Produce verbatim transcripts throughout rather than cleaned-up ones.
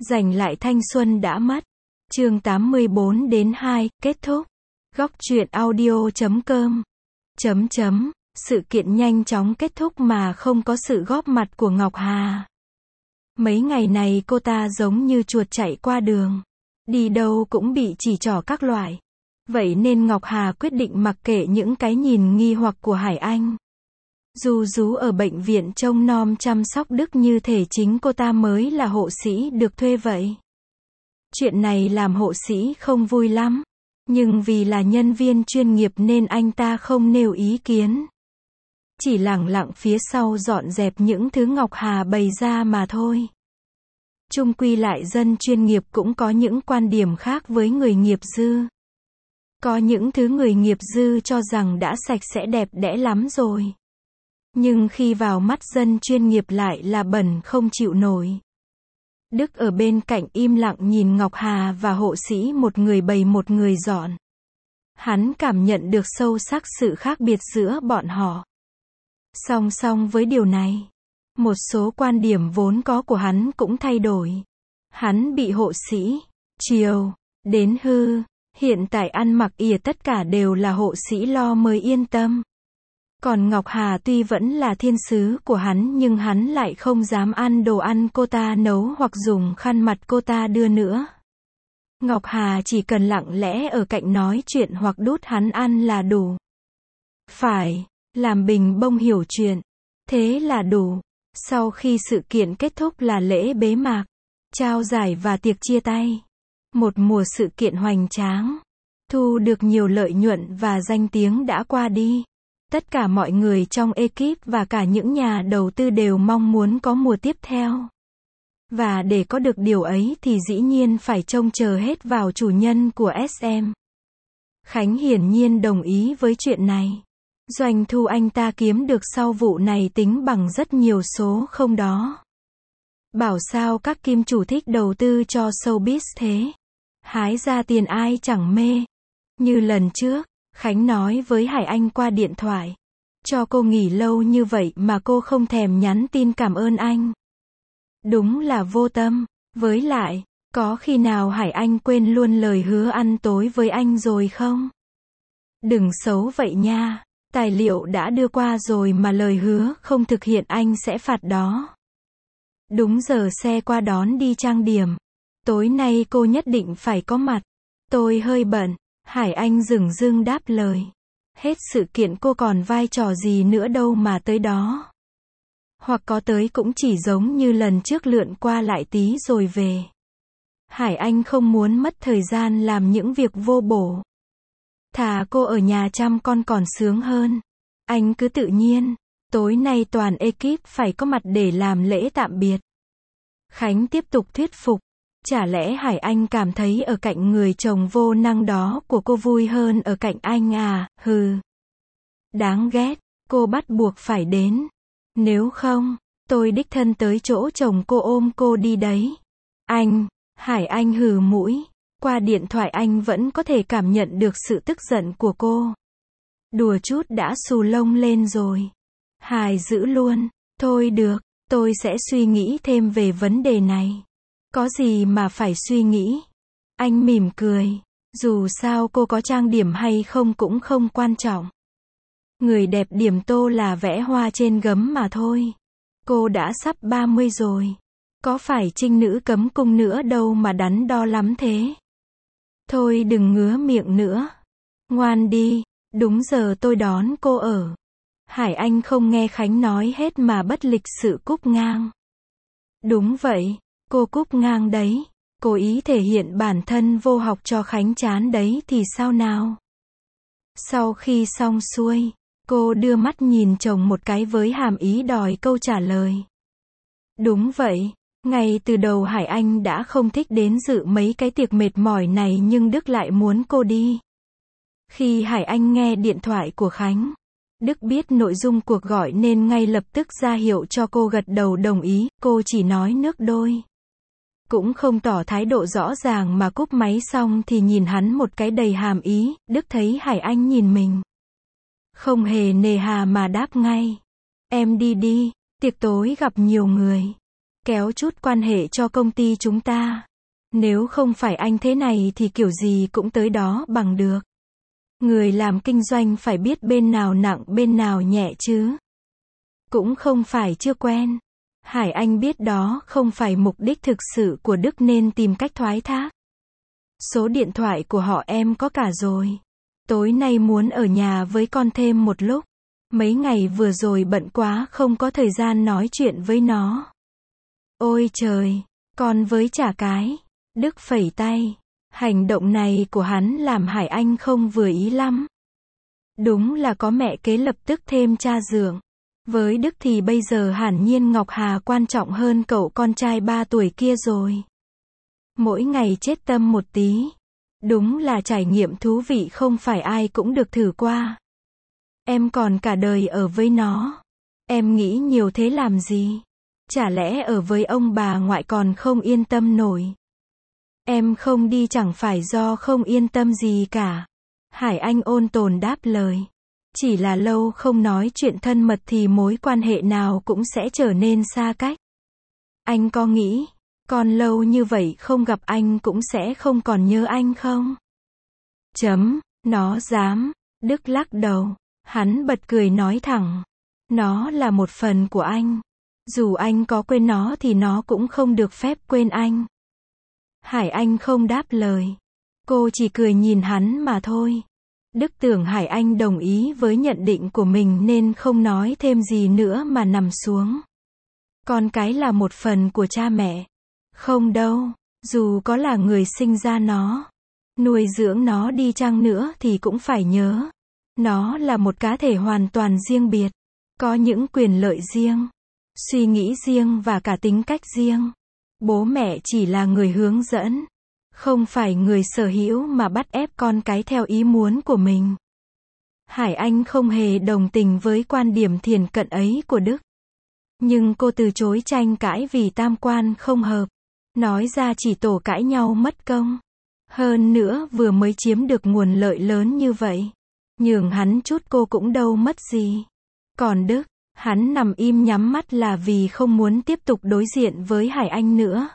Giành lại thanh xuân đã mất. Chương tám mươi bốn đến hai, kết thúc. Góc truyện audio chấm com. Chấm chấm, sự kiện nhanh chóng kết thúc mà không có sự góp mặt của Ngọc Hà. Mấy ngày này cô ta giống như chuột chạy qua đường. Đi đâu cũng bị chỉ trỏ các loại. Vậy nên Ngọc Hà quyết định mặc kệ những cái nhìn nghi hoặc của Hải Anh. Dù rú ở bệnh viện trông nom chăm sóc Đức như thể chính cô ta mới là hộ sĩ được thuê vậy. Chuyện này làm hộ sĩ không vui lắm. Nhưng vì là nhân viên chuyên nghiệp nên anh ta không nêu ý kiến. Chỉ lẳng lặng phía sau dọn dẹp những thứ Ngọc Hà bày ra mà thôi. Chung quy lại dân chuyên nghiệp cũng có những quan điểm khác với người nghiệp dư. Có những thứ người nghiệp dư cho rằng đã sạch sẽ đẹp đẽ lắm rồi. Nhưng khi vào mắt dân chuyên nghiệp lại là bẩn không chịu nổi. Đức ở bên cạnh im lặng nhìn Ngọc Hà và hộ sĩ một người bày một người dọn. Hắn cảm nhận được sâu sắc sự khác biệt giữa bọn họ. Song song với điều này, một số quan điểm vốn có của hắn cũng thay đổi. Hắn bị hộ sĩ, chiều, đến hư, hiện tại ăn mặc ỉa tất cả đều là hộ sĩ lo mới yên tâm. Còn Ngọc Hà tuy vẫn là thiên sứ của hắn nhưng hắn lại không dám ăn đồ ăn cô ta nấu hoặc dùng khăn mặt cô ta đưa nữa. Ngọc Hà chỉ cần lặng lẽ ở cạnh nói chuyện hoặc đút hắn ăn là đủ. Phải, làm bình bông hiểu chuyện. Thế là đủ. Sau khi sự kiện kết thúc là lễ bế mạc, trao giải và tiệc chia tay. Một mùa sự kiện hoành tráng. Thu được nhiều lợi nhuận và danh tiếng đã qua đi. Tất cả mọi người trong ekip và cả những nhà đầu tư đều mong muốn có mùa tiếp theo. Và để có được điều ấy thì dĩ nhiên phải trông chờ hết vào chủ nhân của ét em. Khánh hiển nhiên đồng ý với chuyện này. Doanh thu anh ta kiếm được sau vụ này tính bằng rất nhiều số không đó. Bảo sao các kim chủ thích đầu tư cho showbiz thế. Hái ra tiền ai chẳng mê. Như lần trước, Khánh nói với Hải Anh qua điện thoại. Cho cô nghỉ lâu như vậy mà cô không thèm nhắn tin cảm ơn anh. Đúng là vô tâm. Với lại, có khi nào Hải Anh quên luôn lời hứa ăn tối với anh rồi không? Đừng xấu vậy nha. Tài liệu đã đưa qua rồi mà lời hứa không thực hiện anh sẽ phạt đó. Đúng giờ xe qua đón đi trang điểm. Tối nay cô nhất định phải có mặt. Tôi hơi bận. Hải Anh dửng dưng đáp lời. Hết sự kiện cô còn vai trò gì nữa đâu mà tới đó. Hoặc có tới cũng chỉ giống như lần trước lượn qua lại tí rồi về. Hải Anh không muốn mất thời gian làm những việc vô bổ. Thà cô ở nhà chăm con còn sướng hơn. Anh cứ tự nhiên. Tối nay toàn ekip phải có mặt để làm lễ tạm biệt. Khánh tiếp tục thuyết phục. Chả lẽ Hải Anh cảm thấy ở cạnh người chồng vô năng đó của cô vui hơn ở cạnh anh à, hừ. Đáng ghét, cô bắt buộc phải đến. Nếu không, tôi đích thân tới chỗ chồng cô ôm cô đi đấy. Anh, Hải Anh hừ mũi. Qua điện thoại anh vẫn có thể cảm nhận được sự tức giận của cô. Đùa chút đã xù lông lên rồi. Hài dữ luôn. Thôi được, tôi sẽ suy nghĩ thêm về vấn đề này. Có gì mà phải suy nghĩ. Anh mỉm cười. Dù sao cô có trang điểm hay không cũng không quan trọng. Người đẹp điểm tô là vẽ hoa trên gấm mà thôi. Cô đã sắp ba mươi rồi. Có phải trinh nữ cấm cung nữa đâu mà đắn đo lắm thế. Thôi đừng ngứa miệng nữa. Ngoan đi, đúng giờ tôi đón cô ở. Hải Anh không nghe Khánh nói hết mà bất lịch sự cúp ngang. Đúng vậy, cô cúp ngang đấy. Cố ý thể hiện bản thân vô học cho Khánh chán đấy thì sao nào. Sau khi xong xuôi, cô đưa mắt nhìn chồng một cái với hàm ý đòi câu trả lời. Đúng vậy. Ngay từ đầu Hải Anh đã không thích đến dự mấy cái tiệc mệt mỏi này nhưng Đức lại muốn cô đi. Khi Hải Anh nghe điện thoại của Khánh, Đức biết nội dung cuộc gọi nên ngay lập tức ra hiệu cho cô gật đầu đồng ý, cô chỉ nói nước đôi. Cũng không tỏ thái độ rõ ràng mà cúp máy xong thì nhìn hắn một cái đầy hàm ý, Đức thấy Hải Anh nhìn mình. Không hề nề hà mà đáp ngay. Em đi đi, tiệc tối gặp nhiều người. kéo chút quan hệ cho công ty chúng ta. Nếu không phải anh thế này thì kiểu gì cũng tới đó bằng được. Người làm kinh doanh phải biết bên nào nặng bên nào nhẹ chứ. Cũng không phải chưa quen. Hải Anh biết đó không phải mục đích thực sự của Đức nên tìm cách thoái thác. Số điện thoại của họ em có cả rồi. Tối nay muốn ở nhà với con thêm một lúc. Mấy ngày vừa rồi bận quá không có thời gian nói chuyện với nó. Ôi trời, con với chả cái. Đức phẩy tay. Hành động này của hắn làm Hải Anh không vừa ý lắm. Đúng là có mẹ kế lập tức thêm cha dượng. Với Đức thì bây giờ hẳn nhiên Ngọc Hà quan trọng hơn cậu con trai ba tuổi kia rồi. Mỗi ngày chết tâm một tí. Đúng là trải nghiệm thú vị không phải ai cũng được thử qua. Em còn cả đời ở với nó. Em nghĩ nhiều thế làm gì? Chả lẽ ở với ông bà ngoại còn không yên tâm nổi? Em không đi chẳng phải do không yên tâm gì cả. Hải Anh ôn tồn đáp lời. Chỉ là lâu không nói chuyện thân mật thì mối quan hệ nào cũng sẽ trở nên xa cách. Anh có nghĩ, còn lâu như vậy không gặp anh cũng sẽ không còn nhớ anh không? Chấm, nó dám. Đức lắc đầu. Hắn bật cười nói thẳng. Nó là một phần của anh. Dù anh có quên nó thì nó cũng không được phép quên anh. Hải Anh không đáp lời. Cô chỉ cười nhìn hắn mà thôi. Đức tưởng Hải Anh đồng ý với nhận định của mình nên không nói thêm gì nữa mà nằm xuống. Con cái là một phần của cha mẹ. Không đâu, dù có là người sinh ra nó, nuôi dưỡng nó đi chăng nữa thì cũng phải nhớ. Nó là một cá thể hoàn toàn riêng biệt. Có những quyền lợi riêng, suy nghĩ riêng và cả tính cách riêng. Bố mẹ chỉ là người hướng dẫn. Không phải người sở hữu mà bắt ép con cái theo ý muốn của mình. Hải Anh không hề đồng tình với quan điểm thiển cận ấy của Đức. Nhưng cô từ chối tranh cãi vì tam quan không hợp. Nói ra chỉ tổ cãi nhau mất công. Hơn nữa vừa mới chiếm được nguồn lợi lớn như vậy. Nhường hắn chút cô cũng đâu mất gì. Còn Đức, hắn nằm im nhắm mắt là vì không muốn tiếp tục đối diện với Hải Anh nữa.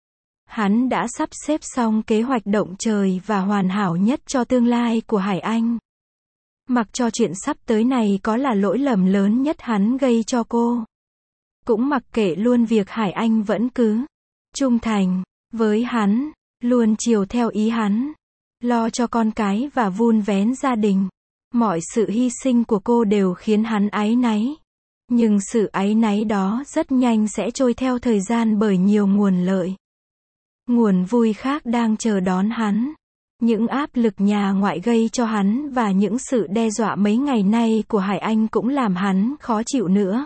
Hắn đã sắp xếp xong kế hoạch động trời và hoàn hảo nhất cho tương lai của Hải Anh. Mặc cho chuyện sắp tới này có là lỗi lầm lớn nhất hắn gây cho cô. Cũng mặc kệ luôn việc Hải Anh vẫn cứ trung thành với hắn, luôn chiều theo ý hắn, lo cho con cái và vun vén gia đình. Mọi sự hy sinh của cô đều khiến hắn áy náy. Nhưng sự áy náy đó rất nhanh sẽ trôi theo thời gian bởi nhiều nguồn lợi. Nguồn vui khác đang chờ đón hắn. Những áp lực nhà ngoại gây cho hắn và những sự đe dọa mấy ngày nay của Hải Anh cũng làm hắn khó chịu nữa.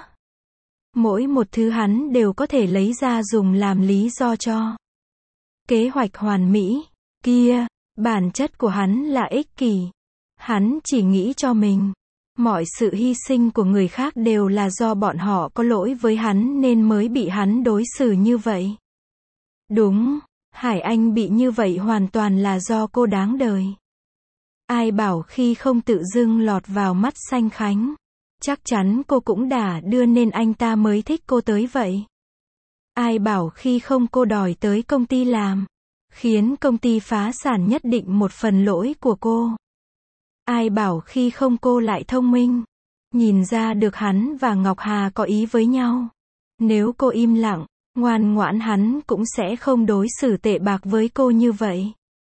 Mỗi một thứ hắn đều có thể lấy ra dùng làm lý do cho kế hoạch hoàn mỹ. Kia, bản chất của hắn là ích kỷ. Hắn chỉ nghĩ cho mình. Mọi sự hy sinh của người khác đều là do bọn họ có lỗi với hắn nên mới bị hắn đối xử như vậy. Đúng, Hải Anh bị như vậy hoàn toàn là do cô đáng đời. Ai bảo khi không tự dưng lọt vào mắt Xanh Khánh. Chắc chắn cô cũng đã đưa nên anh ta mới thích cô tới vậy. Ai bảo khi không cô đòi tới công ty làm. Khiến công ty phá sản nhất định một phần lỗi của cô. Ai bảo khi không cô lại thông minh. Nhìn ra được hắn và Ngọc Hà có ý với nhau. Nếu cô im lặng, ngoan ngoãn hắn cũng sẽ không đối xử tệ bạc với cô như vậy.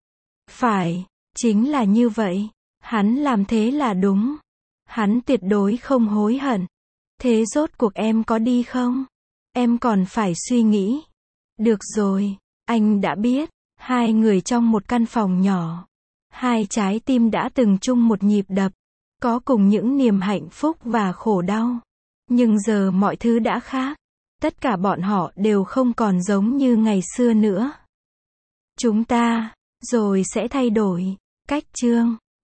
Phải, chính là như vậy. Hắn làm thế là đúng. Hắn tuyệt đối không hối hận. Thế rốt cuộc em có đi không? Em còn phải suy nghĩ. Được rồi, anh đã biết. Hai người trong một căn phòng nhỏ. Hai trái tim đã từng chung một nhịp đập. Có cùng những niềm hạnh phúc và khổ đau. Nhưng giờ mọi thứ đã khác. Tất cả bọn họ đều không còn giống như ngày xưa nữa. Chúng ta, rồi sẽ thay đổi. Cách chương